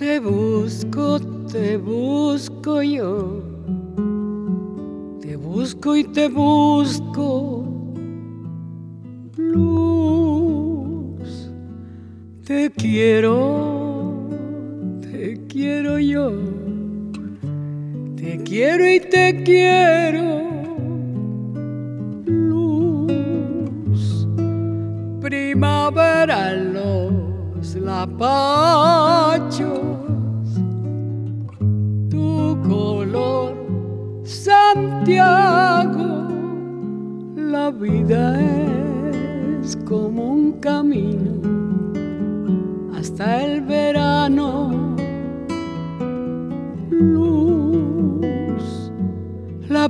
Te busco yo, te busco y te busco, luz. Te quiero yo, te quiero y te quiero, luz. Primavera en los lapachos, tu color, Santiago. La vida es como un camino hasta el verano, luz. La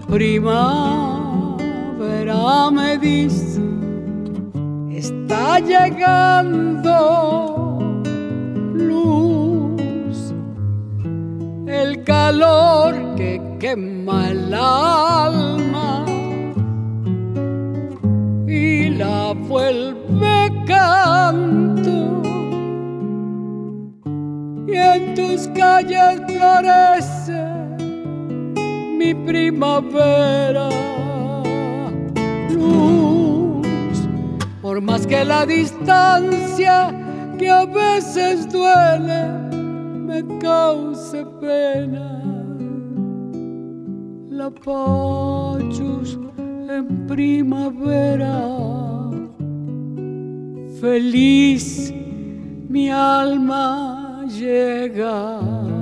primavera me dice, está llegando, luz. El calor que quema el alma y la vuelve canto, y en tus calles florece mi primavera, luz. Por más que la distancia que a veces duele me cause pena, la pachus en primavera, feliz mi alma llega.